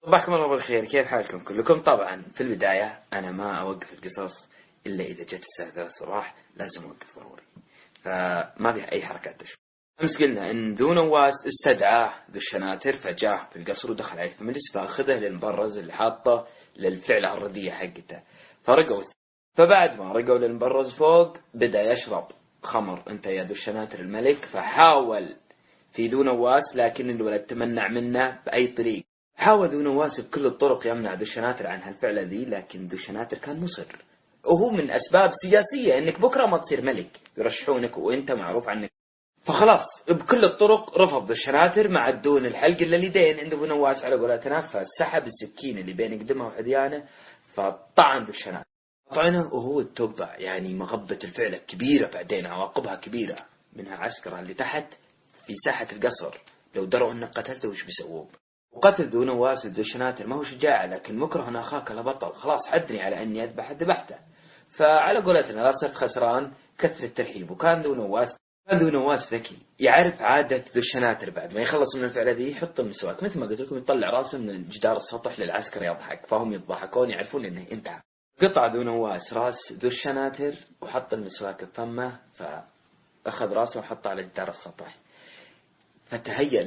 صباحكم الله بالخير، كيف حالكم كلكم؟ طبعا في البداية أنا ما أوقف القصص إلا إذا جت الساعة 3 الصباح، لازم أوقف ضروري. فما فيها أي حركات تشوف. أمس قلنا إن ذو نواس استدعاه ذو الشناتر فجاه في القصر ودخل عليه في المجلس فأخذه للمبرز اللي حاطه للفعلة الردية حقته. فرقوا، فبعد ما رقوا للمبرز فوق بدأ يشرب خمر. أنت يا ذو الشناتر الملك. فحاول في ذو نواس لكن الولد تمنع منه بأي طريق. حاول ذو نواس بكل الطرق يمنع ذو الشناتر عن هالفعلة ذي، لكن ذو الشناتر كان مصر، وهو من أسباب سياسية إنك بكرة ما تصير ملك، يرشحونك وإنت معروف عنك. فخلاص بكل الطرق رفض ذو الشناتر مع الدون الحلق اللي اليدين عند ذو نواس على قولتنا. فسحب السكين اللي بين قدمه وحديانه فطعن ذو الشناتر طعنه وهو التبع، يعني مغبة الفعلة كبيرة، بعدين عواقبها كبيرة، منها عسكرة اللي تحت في ساحة القصر لو دروا أنك قتلته وش بيسووه. وقتل ذو نواس ذو الشناتر ما هو شجاع، لكن مكره أن أخاك لبطل، خلاص حدني على أني أذبح ذبحته. فعلى قولتنا لا صرت خسران كثر الترحيب. وكان ذو نواس ذكي، يعرف عادة ذو الشناتر بعد ما يخلص من الفعلة ذي يحط المسواك مثل ما قلت لكم، يطلع راسه من الجدار السطح للعسكر يضحك، فهم يضحكون يعرفون انه انتهى. قطع ذو نواس راس ذو الشناتر وحط المسواك بفمه، فأخذ راسه وحطه على جدار السطح. فتهيأ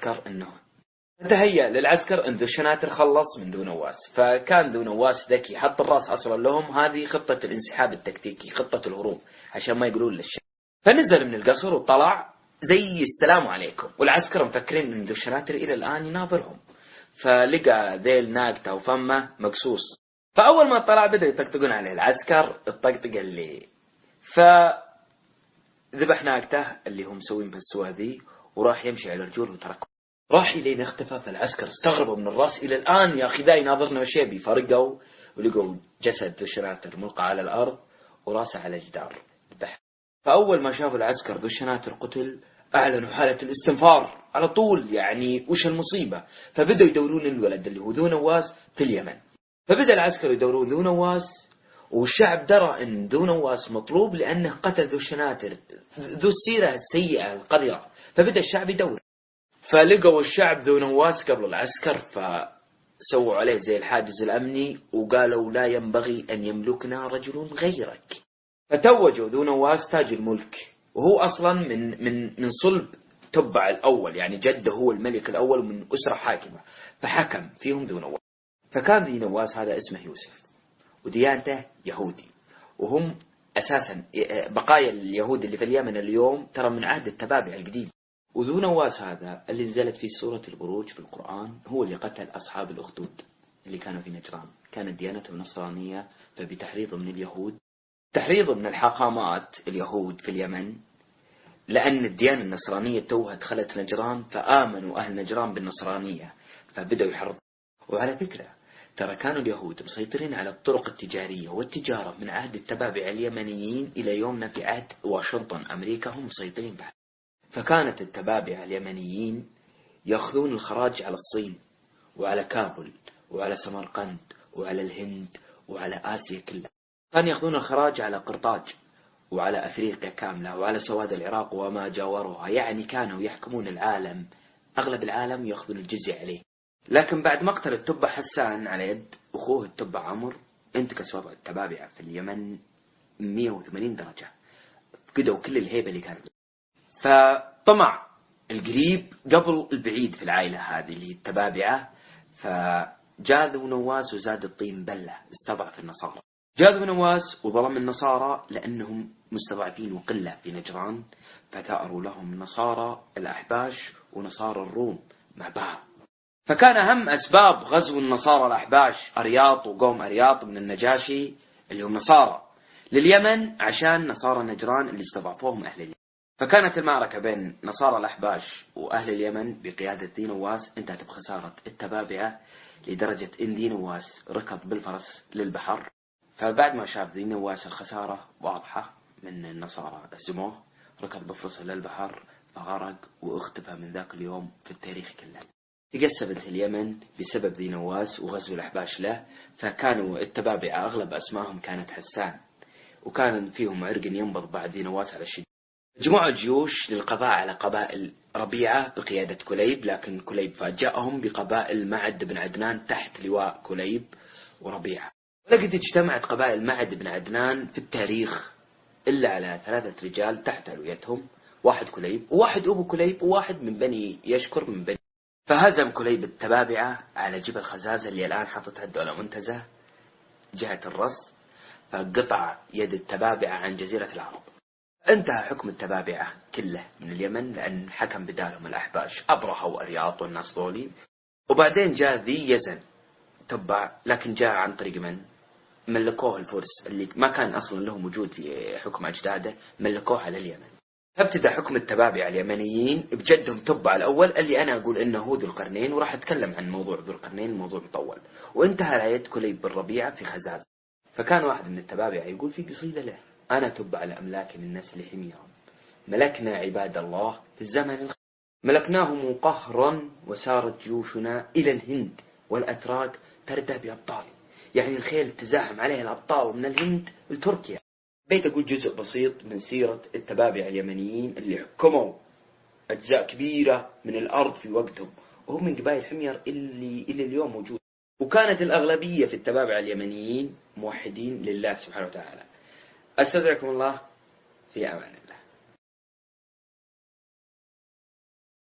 للعسكر أن ذو الشناتر خلص من ذو نواس. فكان ذو نواس ذكي، حط الراس أصلا لهم، هذه خطة الانسحاب التكتيكي، خطة الهروب عشان ما يقولون للشعب. فنزل من القصر وطلع زي السلام عليكم، والعسكر مفكرين أن ذو الشناتر إلى الآن يناظرهم. فلقى ذيل ناقته وفمه مقصوص. فأول ما طلع بدأ يطقطقون عليه العسكر الطقطقة اللي فذبح ناقته اللي هم مسوين بالسوا ذي، وراح يمشي على رجوله وتركه. راح إلين اختفى. فالعسكر استغربوا من الراس إلى الآن، يا أخي ذا يناظرنا وش يبي. فرقوا ولقوا جسد ذو الشناتر ملقى على الأرض وراسه على جدار البحر. فأول ما شافوا العسكر ذو الشناتر قتل أعلنوا حالة الاستنفار على طول، يعني وش المصيبة. فبدأوا يدورون الولد اللي هو ذو نواس في اليمن. فبدأ العسكر يدورون ذو نواس، والشعب درى أن ذو نواس مطلوب لأنه قتل ذو الشناتر ذو السيرة السيئة القذرة. فبدأ الشعب يدور. فلقوا الشعب ذو نواس قبل العسكر، فسووا عليه زي الحاجز الأمني وقالوا لا ينبغي أن يملكنا رجل غيرك. فتوجوا ذو نواس تاج الملك، وهو أصلا من صلب تبع الأول، يعني جده هو الملك الأول من أسرة حاكمة، فحكم فيهم ذو نواس. فكان ذي نواس هذا اسمه يوسف، وديانته يهودي، وهم أساسا بقايا اليهود اللي في اليمن اليوم ترى من عهد التبابع القديم. وذو نواس هذا اللي نزلت في سورة البروج في القرآن هو اللي قتل أصحاب الأخدود اللي كانوا في نجران، كانت ديانتهم نصرانية. فبتحريض من اليهود، تحريض من الحاخامات اليهود في اليمن، لأن الديانة النصرانية توها دخلت نجران، فآمنوا أهل نجران بالنصرانية فبدأوا يحرضوا. وعلى فكرة ترى كانوا اليهود مسيطرين على الطرق التجارية والتجارة من عهد التبابع اليمنيين إلى يومنا في عهد واشنطن أمريكا، هم مسيطرين بعد. فكانت التبابع اليمنيين يأخذون الخراج على الصين وعلى كابل وعلى سمرقند وعلى الهند وعلى آسيا كلها. كانوا يأخذون الخراج على قرطاج وعلى أفريقيا كاملة وعلى سواد العراق وما جاورها، يعني كانوا يحكمون العالم، أغلب العالم يأخذون الجزية عليه. لكن بعد مقتل التبع حسان على يد أخوه التبع عمرو انتكس وضع التبابع في اليمن 180 درجة، فقدوا كل الهيبة اللي كانت. فطمع القريب قبل البعيد في العائلة هذه اللي التبابعة، فجاء ذو نواس وزاد الطين بلة، استضعف النصارى. جاء ذو نواس وظلم النصارى لأنهم مستضعفين وقلة في نجران، فثأروا لهم النصارى الأحباش ونصارى الروم مع بعض. فكان أهم أسباب غزو النصارى الأحباش أرياط وقوم أرياط من النجاشي اللي هم نصارى لليمن، عشان نصارى نجران اللي استضعفوهم أهل اليمن. فكانت المعركة بين نصارى الأحباش وأهل اليمن بقيادة ذي نواس انتهت بخسارة التبابعة، لدرجة إن ذي نواس ركض بالفرس للبحر. فبعد ما شاف ذي نواس الخسارة واضحة من النصارى هزموه، ركض بفرسه للبحر فغرق واختفى من ذاك اليوم في التاريخ كله. تقسمت اليمن بسبب ذي نواس وغزو الأحباش له. فكانوا التبابعة أغلب أسمائهم كانت حسان، وكان فيهم عرق ينبض بعد ذي نواس على الشدة. جمعوا جيوش للقضاء على قبائل ربيعة بقيادة كليب، لكن كليب فاجأهم بقبائل معد بن عدنان تحت لواء كليب وربيعة. ولقد اجتمعت قبائل معد بن عدنان في التاريخ إلا على 3 رجال تحت علويتهم، واحد كليب وواحد أبو كليب وواحد من بني يشكر من بني. فهزم كليب التبابعة على جبل خزازة اللي الآن حطتها الدولة منتزه جهة الرص، فقطع يد التبابعة عن جزيرة العرب. انتهى حكم التبابعة كله من اليمن، لأن حكم بدالهم الأحباش أبرهة وأرياط والناس ذولي. وبعدين جاء ذي يزن تبع، لكن جاء عن طريق من ملكوه الفرس اللي ما كان أصلا لهم وجود في حكم أجداده، ملكوه على اليمن. ابتدى حكم التبابعة اليمنيين بجدهم تبع الأول اللي أنا أقول إنه هو ذو القرنين، وراح أتكلم عن موضوع ذو القرنين، الموضوع مطول. وانتهى على يد كليب بن ربيعة في خزاز. فكان واحد من التبابعة يقول في قصيدة له: أنا تبع الأملاك من نسل حميرا، ملكنا عباد الله في الزمن ملكناهم قهرا، وسارت جيوشنا إلى الهند والأتراك تردى بأبطال. يعني الخيل تزاحم عليه الأبطال من الهند لتركيا. بيت أقول جزء بسيط من سيرة التبابع اليمنيين اللي حكموا أجزاء كبيرة من الأرض في وقتهم، وهم من قبائل حمير اللي إلى اليوم موجود. وكانت الأغلبية في التبابع اليمنيين موحدين لله سبحانه وتعالى. أستودعكم الله في أمان.